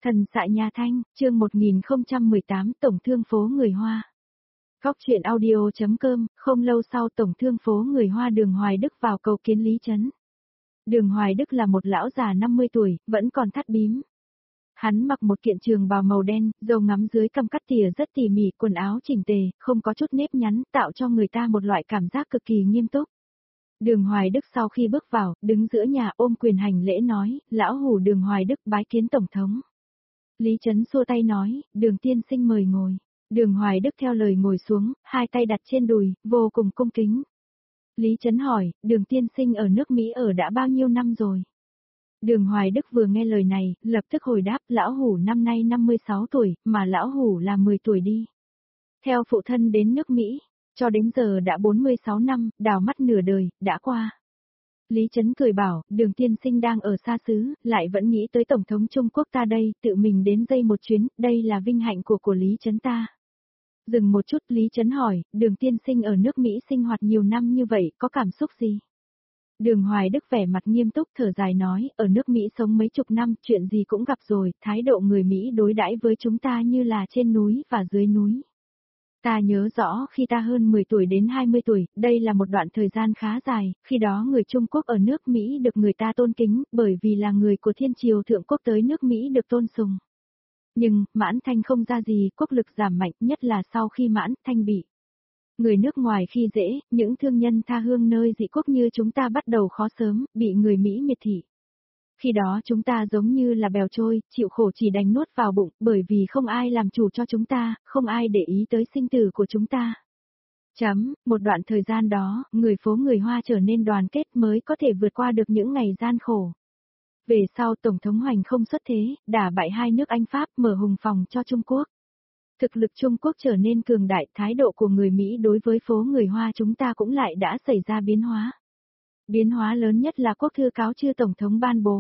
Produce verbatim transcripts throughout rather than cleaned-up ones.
Thần xạ nhà Thanh, chương một nghìn không trăm mười tám Tổng thương phố người Hoa. Góc truyện audio.com, không lâu sau Tổng thương phố người Hoa Đường Hoài Đức vào cầu kiến Lý Chấn. Đường Hoài Đức là một lão già năm mươi tuổi, vẫn còn thắt bím. Hắn mặc một kiện trường bào màu đen, râu ngắm dưới cằm cắt tỉa rất tỉ mỉ, quần áo chỉnh tề, không có chút nếp nhắn, tạo cho người ta một loại cảm giác cực kỳ nghiêm túc. Đường Hoài Đức sau khi bước vào, đứng giữa nhà ôm quyền hành lễ nói, lão hủ Đường Hoài Đức bái kiến Tổng thống. Lý Chấn xua tay nói, Đường tiên sinh mời ngồi. Đường Hoài Đức theo lời ngồi xuống, hai tay đặt trên đùi, vô cùng cung kính. Lý Chấn hỏi, Đường tiên sinh ở nước Mỹ ở đã bao nhiêu năm rồi? Đường Hoài Đức vừa nghe lời này, lập tức hồi đáp, lão hủ năm nay năm mươi sáu tuổi, mà lão hủ là mười tuổi đi. Theo phụ thân đến nước Mỹ, cho đến giờ đã bốn mươi sáu năm, đào mắt nửa đời, đã qua. Lý Chấn cười bảo, Đường tiên sinh đang ở xa xứ, lại vẫn nghĩ tới Tổng thống Trung Quốc ta đây, tự mình đến dây một chuyến, đây là vinh hạnh của của Lý Chấn ta. Dừng một chút, Lý Chấn hỏi, Đường tiên sinh ở nước Mỹ sinh hoạt nhiều năm như vậy, có cảm xúc gì? Đường Hoài Đức vẻ mặt nghiêm túc thở dài nói, ở nước Mỹ sống mấy chục năm, chuyện gì cũng gặp rồi, thái độ người Mỹ đối đãi với chúng ta như là trên núi và dưới núi. Ta nhớ rõ khi ta hơn mười tuổi đến hai mươi tuổi, đây là một đoạn thời gian khá dài, khi đó người Trung Quốc ở nước Mỹ được người ta tôn kính, bởi vì là người của thiên triều thượng quốc tới nước Mỹ được tôn sùng. Nhưng, Mãn Thanh không ra gì, quốc lực giảm mạnh, nhất là sau khi Mãn Thanh bị người nước ngoài khi dễ, những thương nhân tha hương nơi dị quốc như chúng ta bắt đầu khó sớm, bị người Mỹ miệt thị. Khi đó chúng ta giống như là bèo trôi, chịu khổ chỉ đành nuốt vào bụng, bởi vì không ai làm chủ cho chúng ta, không ai để ý tới sinh tử của chúng ta. Chấm, một đoạn thời gian đó, người phố người Hoa trở nên đoàn kết mới có thể vượt qua được những ngày gian khổ. Về sau Tổng thống Hoành không xuất thế, đả bại hai nước Anh Pháp mở hùng phòng cho Trung Quốc. Thực lực Trung Quốc trở nên cường đại, thái độ của người Mỹ đối với phố người Hoa chúng ta cũng lại đã xảy ra biến hóa. Biến hóa lớn nhất là quốc thư cáo chưa Tổng thống ban bố.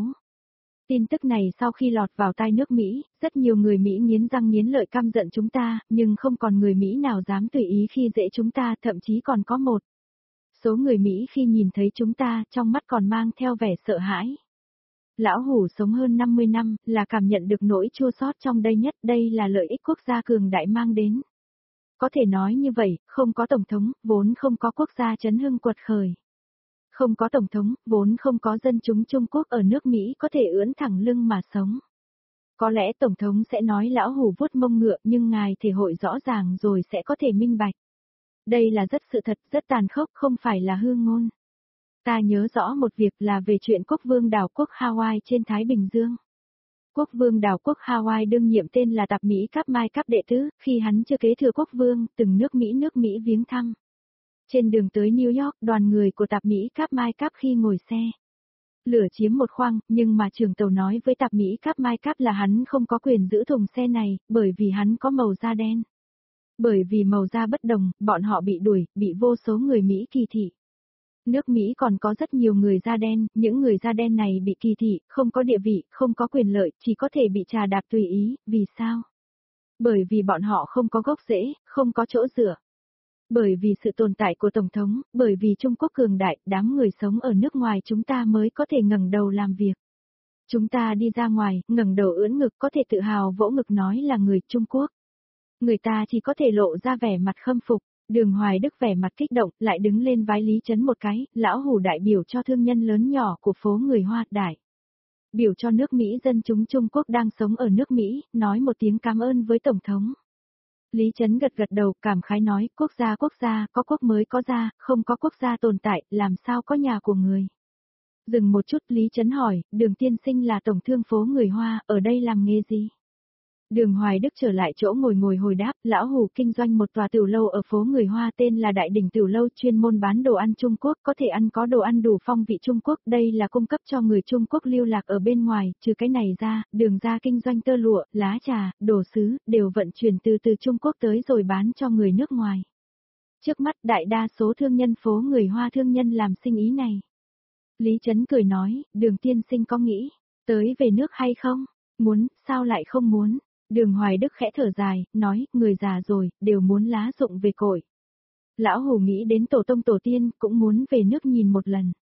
Tin tức này sau khi lọt vào tai nước Mỹ, rất nhiều người Mỹ nghiến răng nghiến lợi căm giận chúng ta, nhưng không còn người Mỹ nào dám tùy ý khi dễ chúng ta, thậm chí còn có một số người Mỹ khi nhìn thấy chúng ta, trong mắt còn mang theo vẻ sợ hãi. Lão hủ sống hơn năm mươi năm, là cảm nhận được nỗi chua xót trong đây nhất, đây là lợi ích quốc gia cường đại mang đến. Có thể nói như vậy, không có Tổng thống, vốn không có quốc gia chấn hưng quật khởi. Không có Tổng thống, vốn không có dân chúng Trung Quốc ở nước Mỹ có thể ưỡn thẳng lưng mà sống. Có lẽ Tổng thống sẽ nói lão hủ vuốt mông ngựa nhưng ngài thể hội rõ ràng rồi sẽ có thể minh bạch. Đây là rất sự thật, rất tàn khốc, không phải là hư ngôn. Ta nhớ rõ một việc là về chuyện quốc vương đảo quốc Hawaii trên Thái Bình Dương. Quốc vương đảo quốc Hawaii đương nhiệm tên là Tạp Mỹ Cáp Mai Cáp đệ tứ, khi hắn chưa kế thừa quốc vương, từng nước Mỹ nước Mỹ viếng thăm. Trên đường tới New York, đoàn người của Tạp Mỹ Cáp Mai Cáp khi ngồi xe lửa chiếm một khoang, nhưng mà trưởng tàu nói với Tạp Mỹ Cáp Mai Cáp là hắn không có quyền giữ thùng xe này, bởi vì hắn có màu da đen. Bởi vì màu da bất đồng, bọn họ bị đuổi, bị vô số người Mỹ kỳ thị. Nước Mỹ còn có rất nhiều người da đen, những người da đen này bị kỳ thị, không có địa vị, không có quyền lợi, chỉ có thể bị trà đạp tùy ý, vì sao? Bởi vì bọn họ không có gốc rễ, không có chỗ dựa. Bởi vì sự tồn tại của Tổng thống, bởi vì Trung Quốc cường đại, đám người sống ở nước ngoài chúng ta mới có thể ngẩng đầu làm việc. Chúng ta đi ra ngoài, ngẩng đầu ưỡn ngực có thể tự hào vỗ ngực nói là người Trung Quốc. Người ta chỉ có thể lộ ra vẻ mặt khâm phục. Đường Hoài Đức vẻ mặt kích động, lại đứng lên vái Lý Chấn một cái, lão hủ đại biểu cho thương nhân lớn nhỏ của phố người Hoa đại. Biểu cho nước Mỹ dân chúng Trung Quốc đang sống ở nước Mỹ, nói một tiếng cảm ơn với Tổng thống. Lý Chấn gật gật đầu, cảm khái nói, quốc gia quốc gia, có quốc mới có gia, không có quốc gia tồn tại, làm sao có nhà của người. Dừng một chút, Lý Chấn hỏi, Đường tiên sinh là tổng thương phố người Hoa, ở đây làm nghề gì? Đường Hoài Đức trở lại chỗ ngồi ngồi hồi đáp, lão hủ kinh doanh một tòa tiểu lâu ở phố người Hoa tên là Đại Đỉnh Tiểu Lâu, chuyên môn bán đồ ăn Trung Quốc, có thể ăn có đồ ăn đủ phong vị Trung Quốc, đây là cung cấp cho người Trung Quốc lưu lạc ở bên ngoài, trừ cái này ra, đường ra kinh doanh tơ lụa, lá trà, đồ sứ, đều vận chuyển từ từ Trung Quốc tới rồi bán cho người nước ngoài. Trước mắt đại đa số thương nhân phố người Hoa thương nhân làm sinh ý này. Lý Chấn cười nói, Đường tiên sinh có nghĩ tới về nước hay không? Muốn, sao lại không muốn? Đường Hoài Đức khẽ thở dài, nói, người già rồi, đều muốn lá rụng về cội. Lão hủ nghĩ đến tổ tông tổ tiên, cũng muốn về nước nhìn một lần.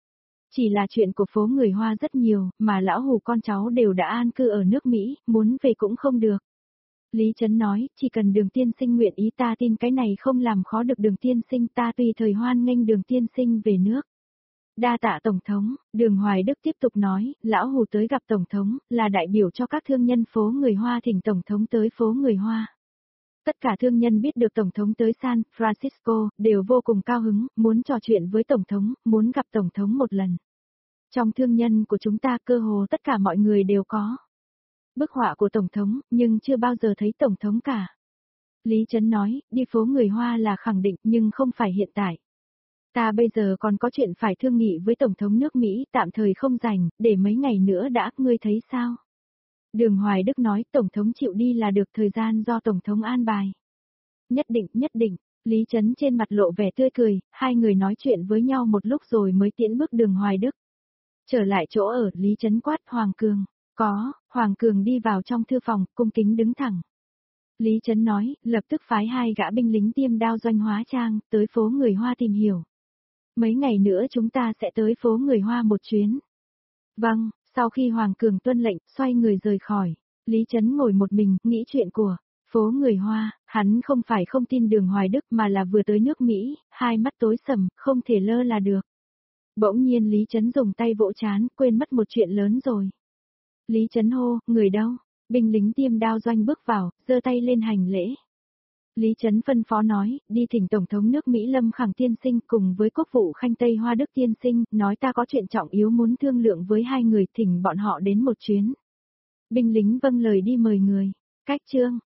Chỉ là chuyện của phố người Hoa rất nhiều, mà lão hù con cháu đều đã an cư ở nước Mỹ, muốn về cũng không được. Lý Trấn nói, chỉ cần Đường tiên sinh nguyện ý, ta tin cái này không làm khó được Đường tiên sinh, ta tùy thời hoan nghênh Đường tiên sinh về nước. Đa tạ Tổng thống, Đường Hoài Đức tiếp tục nói, lão hù tới gặp Tổng thống, là đại biểu cho các thương nhân phố người Hoa thỉnh Tổng thống tới phố người Hoa. Tất cả thương nhân biết được Tổng thống tới San Francisco, đều vô cùng cao hứng, muốn trò chuyện với Tổng thống, muốn gặp Tổng thống một lần. Trong thương nhân của chúng ta cơ hồ tất cả mọi người đều có bức họa của Tổng thống, nhưng chưa bao giờ thấy Tổng thống cả. Lý Trấn nói, đi phố người Hoa là khẳng định, nhưng không phải hiện tại. Ta bây giờ còn có chuyện phải thương nghị với Tổng thống nước Mỹ, tạm thời không rảnh, để mấy ngày nữa đã, ngươi thấy sao? Đường Hoài Đức nói, Tổng thống chịu đi là được, thời gian do Tổng thống an bài. Nhất định, nhất định, Lý Trấn trên mặt lộ vẻ tươi cười, hai người nói chuyện với nhau một lúc rồi mới tiễn bước Đường Hoài Đức. Trở lại chỗ ở, Lý Trấn quát, Hoàng Cường, có, Hoàng Cường đi vào trong thư phòng, cung kính đứng thẳng. Lý Trấn nói, lập tức phái hai gã binh lính tiêm đao doanh hóa trang, tới phố người Hoa tìm hiểu. Mấy ngày nữa chúng ta sẽ tới phố người Hoa một chuyến. Vâng, sau khi Hoàng Cường tuân lệnh, xoay người rời khỏi. Lý Trấn ngồi một mình, nghĩ chuyện của phố người Hoa, hắn không phải không tin Đường Hoài Đức mà là vừa tới nước Mỹ, hai mắt tối sầm, không thể lơ là được. Bỗng nhiên Lý Trấn dùng tay vỗ trán, quên mất một chuyện lớn rồi. Lý Trấn hô, người đâu? Binh lính tiêm đao doanh bước vào, giơ tay lên hành lễ. Lý Trấn phân phó nói, đi thỉnh Tổng thống nước Mỹ Lâm Khẳng tiên sinh cùng với Quốc vụ Khanh Tây Hoa Đức tiên sinh, nói ta có chuyện trọng yếu muốn thương lượng với hai người, thỉnh bọn họ đến một chuyến. Binh lính vâng lời đi mời người. Cách chương